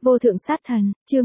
Vô thượng sát thần, chương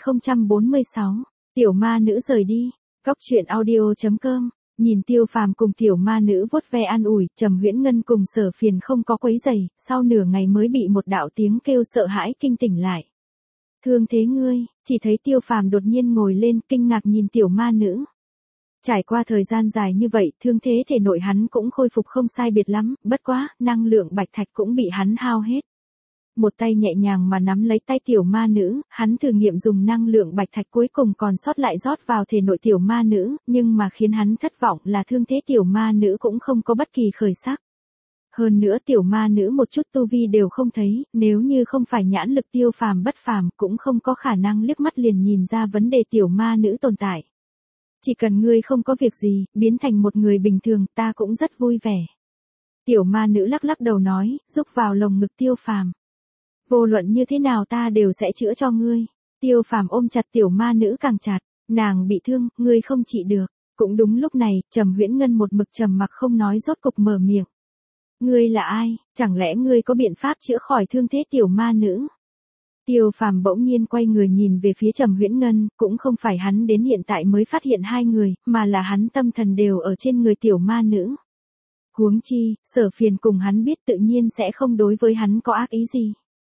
1046, tiểu ma nữ rời đi. Góc truyện audio.com. Nhìn Tiêu Phàm cùng tiểu ma nữ vuốt ve an ủi, Trầm Huyễn Ngân cùng Sở Phiền không có quấy rầy, sau nửa ngày mới bị một đạo tiếng kêu sợ hãi kinh tỉnh lại. Thương thế ngươi? Chỉ thấy Tiêu Phàm đột nhiên ngồi lên, kinh ngạc nhìn tiểu ma nữ. Trải qua thời gian dài như vậy, thương thế thể nội hắn cũng khôi phục không sai biệt lắm, bất quá, năng lượng bạch thạch cũng bị hắn hao hết. Một tay nhẹ nhàng mà nắm lấy tay tiểu ma nữ, hắn thử nghiệm dùng năng lượng bạch thạch cuối cùng còn sót lại rót vào thể nội tiểu ma nữ, nhưng mà khiến hắn thất vọng là thương thế tiểu ma nữ cũng không có bất kỳ khởi sắc. Hơn nữa tiểu ma nữ một chút tu vi đều không thấy, nếu như không phải nhãn lực Tiêu Phàm bất phàm cũng không có khả năng liếc mắt liền nhìn ra vấn đề tiểu ma nữ tồn tại. Chỉ cần ngươi không có việc gì, biến thành một người bình thường ta cũng rất vui vẻ. Tiểu ma nữ lắc lắc đầu nói, rúc vào lồng ngực Tiêu Phàm. Vô luận như thế nào ta đều sẽ chữa cho ngươi. Tiêu Phàm ôm chặt tiểu ma nữ càng chặt, nàng bị thương, ngươi không trị được. Cũng đúng lúc này, Trầm Huyễn Ngân một mực trầm mặc không nói rốt cục mở miệng. Ngươi là ai, chẳng lẽ ngươi có biện pháp chữa khỏi thương thế tiểu ma nữ? Tiêu Phàm bỗng nhiên quay người nhìn về phía Trầm Huyễn Ngân, cũng không phải hắn đến hiện tại mới phát hiện hai người, mà là hắn tâm thần đều ở trên người tiểu ma nữ. Huống chi, Sở Phiền cùng hắn biết tự nhiên sẽ không đối với hắn có ác ý gì.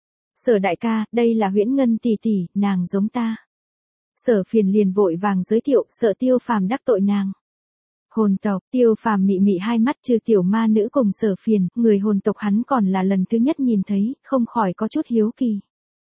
Sở đại ca, đây là Huyễn Ngân tỷ tỷ, nàng giống ta. Sở Phiền liền vội vàng giới thiệu, sợ Tiêu Phàm đắc tội nàng. Hồn tộc, Tiêu Phàm mị mị hai mắt trừ tiểu ma nữ cùng Sở Phiền, người hồn tộc hắn còn là lần thứ nhất nhìn thấy, không khỏi có chút hiếu kỳ.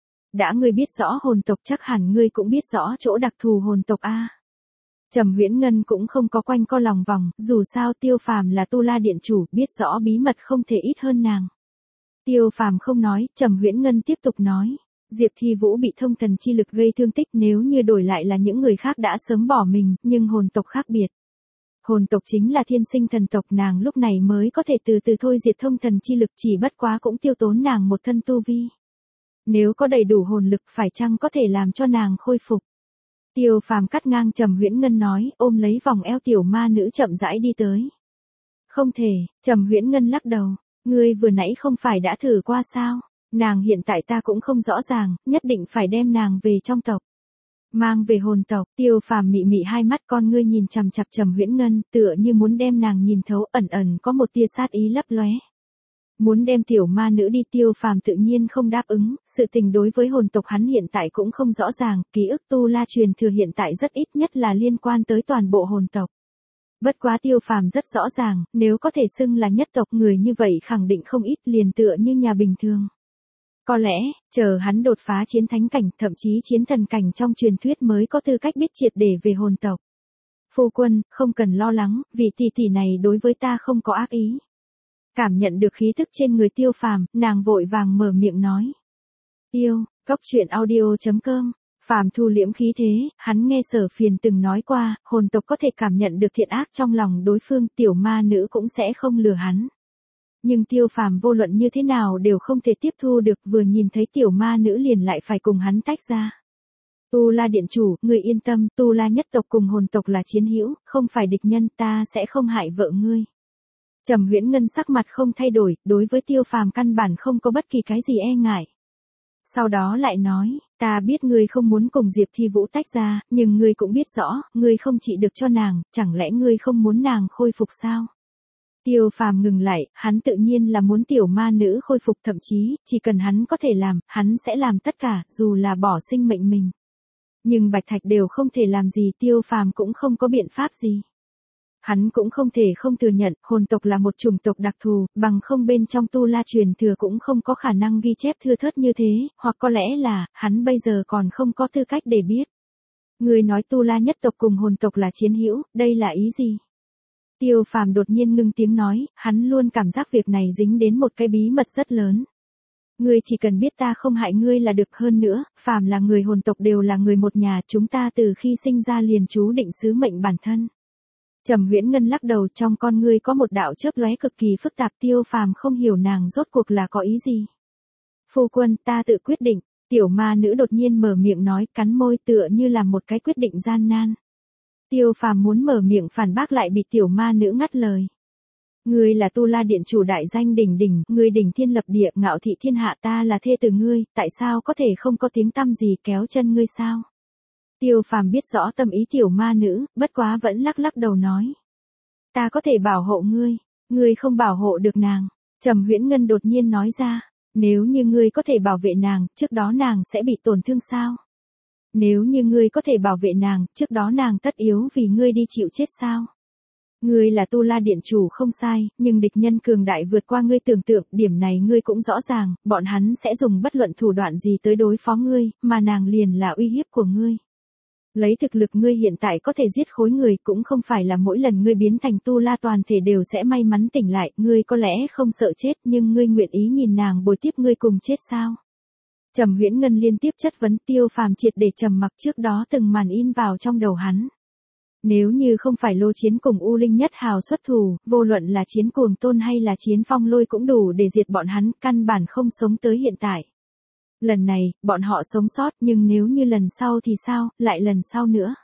Đã ngươi biết rõ hồn tộc chắc hẳn ngươi cũng biết rõ chỗ đặc thù hồn tộc a. Trầm Huyễn Ngân cũng không có quanh co lòng vòng, dù sao Tiêu Phàm là Tu La điện chủ, biết rõ bí mật không thể ít hơn nàng. Tiêu Phàm không nói, Trầm Huyễn Ngân tiếp tục nói, Diệp Thi Vũ bị thông thần chi lực gây thương tích, nếu như đổi lại là những người khác đã sớm bỏ mình, nhưng hồn tộc khác biệt. Hồn tộc chính là thiên sinh thần tộc, nàng lúc này mới có thể từ từ thôi diệt thông thần chi lực, chỉ bất quá cũng tiêu tốn nàng một thân tu vi. Nếu có đầy đủ hồn lực phải chăng có thể làm cho nàng khôi phục. Tiêu Phàm cắt ngang Trầm Huyễn Ngân nói, ôm lấy vòng eo tiểu ma nữ chậm rãi đi tới. Không thể, Trầm Huyễn Ngân lắc đầu. Ngươi vừa nãy không phải đã thử qua sao? Nàng hiện tại ta cũng không rõ ràng, nhất định phải đem nàng về trong tộc. Mang về hồn tộc, Tiêu Phàm mị mị hai mắt con ngươi nhìn chằm chằm Trầm Huyễn Ngân, tựa như muốn đem nàng nhìn thấu, ẩn ẩn có một tia sát ý lấp lóe. Muốn đem tiểu ma nữ đi, Tiêu Phàm tự nhiên không đáp ứng, sự tình đối với hồn tộc hắn hiện tại cũng không rõ ràng, ký ức Tu La truyền thừa hiện tại rất ít, nhất là liên quan tới toàn bộ hồn tộc. Bất quá Tiêu Phàm rất rõ ràng, nếu có thể xưng là nhất tộc người như vậy khẳng định không ít, liền tựa như nhà bình thường. Có lẽ, chờ hắn đột phá chiến thánh cảnh, thậm chí chiến thần cảnh trong truyền thuyết mới có tư cách biết triệt để về hồn tộc. Phu quân, không cần lo lắng, vì tỷ tỷ này đối với ta không có ác ý. Cảm nhận được khí tức trên người Tiêu Phàm, nàng vội vàng mở miệng nói. Góc truyện audio.com. Phàm thu liễm khí thế, hắn nghe Sở Phiền từng nói qua, hồn tộc có thể cảm nhận được thiện ác trong lòng đối phương, tiểu ma nữ cũng sẽ không lừa hắn. Nhưng Tiêu Phàm vô luận như thế nào đều không thể tiếp thu được, vừa nhìn thấy tiểu ma nữ liền lại phải cùng hắn tách ra. Tu La điện chủ, người yên tâm, Tu La nhất tộc cùng hồn tộc là chiến hữu, không phải địch nhân, ta sẽ không hại vợ ngươi. Trầm Huyễn Ngân sắc mặt không thay đổi, đối với Tiêu Phàm căn bản không có bất kỳ cái gì e ngại. Sau đó lại nói, ta biết ngươi không muốn cùng Diệp Thi Vũ tách ra, nhưng ngươi cũng biết rõ, ngươi không trị được cho nàng, chẳng lẽ ngươi không muốn nàng khôi phục sao? Tiêu Phàm ngừng lại, hắn tự nhiên là muốn tiểu ma nữ khôi phục, thậm chí, chỉ cần hắn có thể làm, hắn sẽ làm tất cả, dù là bỏ sinh mệnh mình. Nhưng bạch thạch đều không thể làm gì, Tiêu Phàm cũng không có biện pháp gì. Hắn cũng không thể không thừa nhận, hồn tộc là một chủng tộc đặc thù, bằng không bên trong Tu La truyền thừa cũng không có khả năng ghi chép thưa thớt như thế, hoặc có lẽ là, hắn bây giờ còn không có tư cách để biết. Người nói Tu La nhất tộc cùng hồn tộc là chiến hữu, đây là ý gì? Tiêu Phàm đột nhiên ngưng tiếng nói, hắn luôn cảm giác việc này dính đến một cái bí mật rất lớn. Ngươi chỉ cần biết ta không hại ngươi là được, hơn nữa, phàm là người hồn tộc đều là người một nhà, chúng ta từ khi sinh ra liền chú định sứ mệnh bản thân. Trầm Huyễn Ngân lắc đầu, trong con ngươi có một đạo chớp lóe cực kỳ phức tạp, Tiêu Phàm không hiểu nàng rốt cuộc là có ý gì. Phu quân, ta tự quyết định, tiểu ma nữ đột nhiên mở miệng nói, cắn môi tựa như là một cái quyết định gian nan. Tiêu Phàm muốn mở miệng phản bác lại bị tiểu ma nữ ngắt lời. Ngươi là Tu La Điện chủ đại danh đỉnh đỉnh, ngươi đỉnh thiên lập địa, ngạo thị thiên hạ, ta là thê tử ngươi, tại sao có thể không có tiếng tăm gì kéo chân ngươi sao? Tiêu Phàm biết rõ tâm ý tiểu ma nữ, bất quá vẫn lắc lắc đầu nói. Ta có thể bảo hộ ngươi không bảo hộ được nàng. Trầm Huyễn Ngân đột nhiên nói ra, nếu như ngươi có thể bảo vệ nàng, trước đó nàng sẽ bị tổn thương sao? Nếu như ngươi có thể bảo vệ nàng, trước đó nàng tất yếu vì ngươi đi chịu chết sao? Ngươi là Tu La Điện chủ không sai, nhưng địch nhân cường đại vượt qua ngươi tưởng tượng, điểm này ngươi cũng rõ ràng, bọn hắn sẽ dùng bất luận thủ đoạn gì tới đối phó ngươi, mà nàng liền là uy hiếp của ngươi. Lấy thực lực ngươi hiện tại có thể giết khối người, cũng không phải là mỗi lần ngươi biến thành Tu La toàn thể đều sẽ may mắn tỉnh lại, ngươi có lẽ không sợ chết nhưng ngươi nguyện ý nhìn nàng bồi tiếp ngươi cùng chết sao? Trầm Huyễn Ngân liên tiếp chất vấn. Tiêu Phàm triệt để trầm mặc, trước đó từng màn in vào trong đầu hắn. Nếu như không phải Lô Chiến cùng U Linh Nhất Hào xuất thủ, vô luận là Chiến Cuồng Tôn hay là Chiến Phong Lôi cũng đủ để diệt bọn hắn, căn bản không sống tới hiện tại. Lần này, bọn họ sống sót, nhưng nếu như lần sau thì sao, lại lần sau nữa.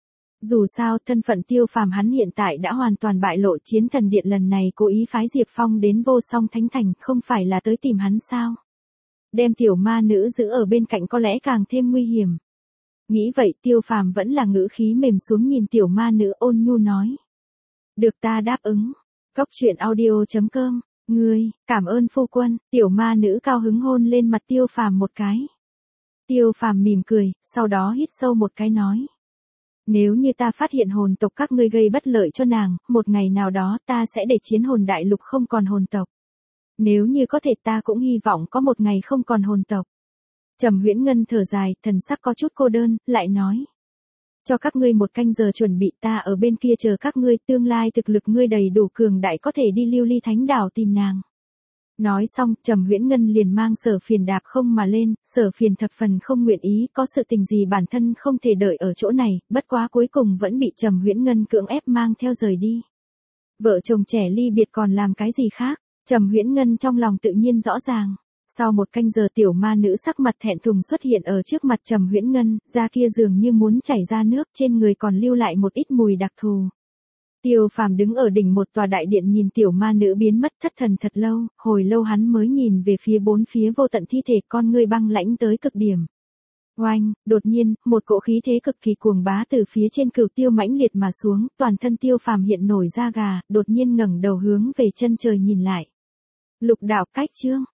Dù sao, thân phận Tiêu Phàm hắn hiện tại đã hoàn toàn bại lộ. Chiến Thần Điện lần này cố ý phái Diệp Phong đến Vô Song Thánh Thành, không phải là tới tìm hắn sao? Đem tiểu ma nữ giữ ở bên cạnh có lẽ càng thêm nguy hiểm. Nghĩ vậy, Tiêu Phàm vẫn là ngữ khí mềm xuống nhìn tiểu ma nữ, ôn nhu nói. Được, ta đáp ứng. Cốc truyện audio.com. Ngươi, cảm ơn phu quân. Tiểu ma nữ cao hứng hôn lên mặt Tiêu Phàm một cái. Tiêu Phàm mỉm cười, sau đó hít sâu một cái nói. Nếu như ta phát hiện hồn tộc các ngươi gây bất lợi cho nàng, một ngày nào đó ta sẽ để Chiến Hồn Đại Lục không còn hồn tộc. Nếu như có thể ta cũng hy vọng có một ngày không còn hồn tộc. Trầm Huyễn Ngân thở dài, thần sắc có chút cô đơn, lại nói. Cho các ngươi 1 canh giờ chuẩn bị, ta ở bên kia chờ các ngươi, tương lai thực lực ngươi đầy đủ cường đại có thể đi Lưu Ly Thánh Đảo tìm nàng. Nói xong, Trầm Huyễn Ngân liền mang Sở Phiền đạp không mà lên, Sở Phiền thập phần không nguyện ý, có sự tình gì bản thân không thể đợi ở chỗ này, bất quá cuối cùng vẫn bị Trầm Huyễn Ngân cưỡng ép mang theo rời đi. Vợ chồng trẻ ly biệt còn làm cái gì khác? Trầm Huyễn Ngân trong lòng tự nhiên rõ ràng. Sau 1 canh giờ tiểu ma nữ sắc mặt thẹn thùng xuất hiện ở trước mặt Trầm Huyễn Ngân, da kia dường như muốn chảy ra nước, trên người còn lưu lại một ít mùi đặc thù. Tiêu Phàm đứng ở đỉnh một tòa đại điện nhìn tiểu ma nữ biến mất thất thần thật lâu, hồi lâu hắn mới nhìn về phía bốn phía vô tận thi thể, con ngươi băng lãnh tới cực điểm. Oanh, đột nhiên, một cỗ khí thế cực kỳ cuồng bá từ phía trên Cửu Tiêu mãnh liệt mà xuống, toàn thân Tiêu Phàm hiện nổi da gà, đột nhiên ngẩng đầu hướng về chân trời nhìn lại. Lục đạo cách chương.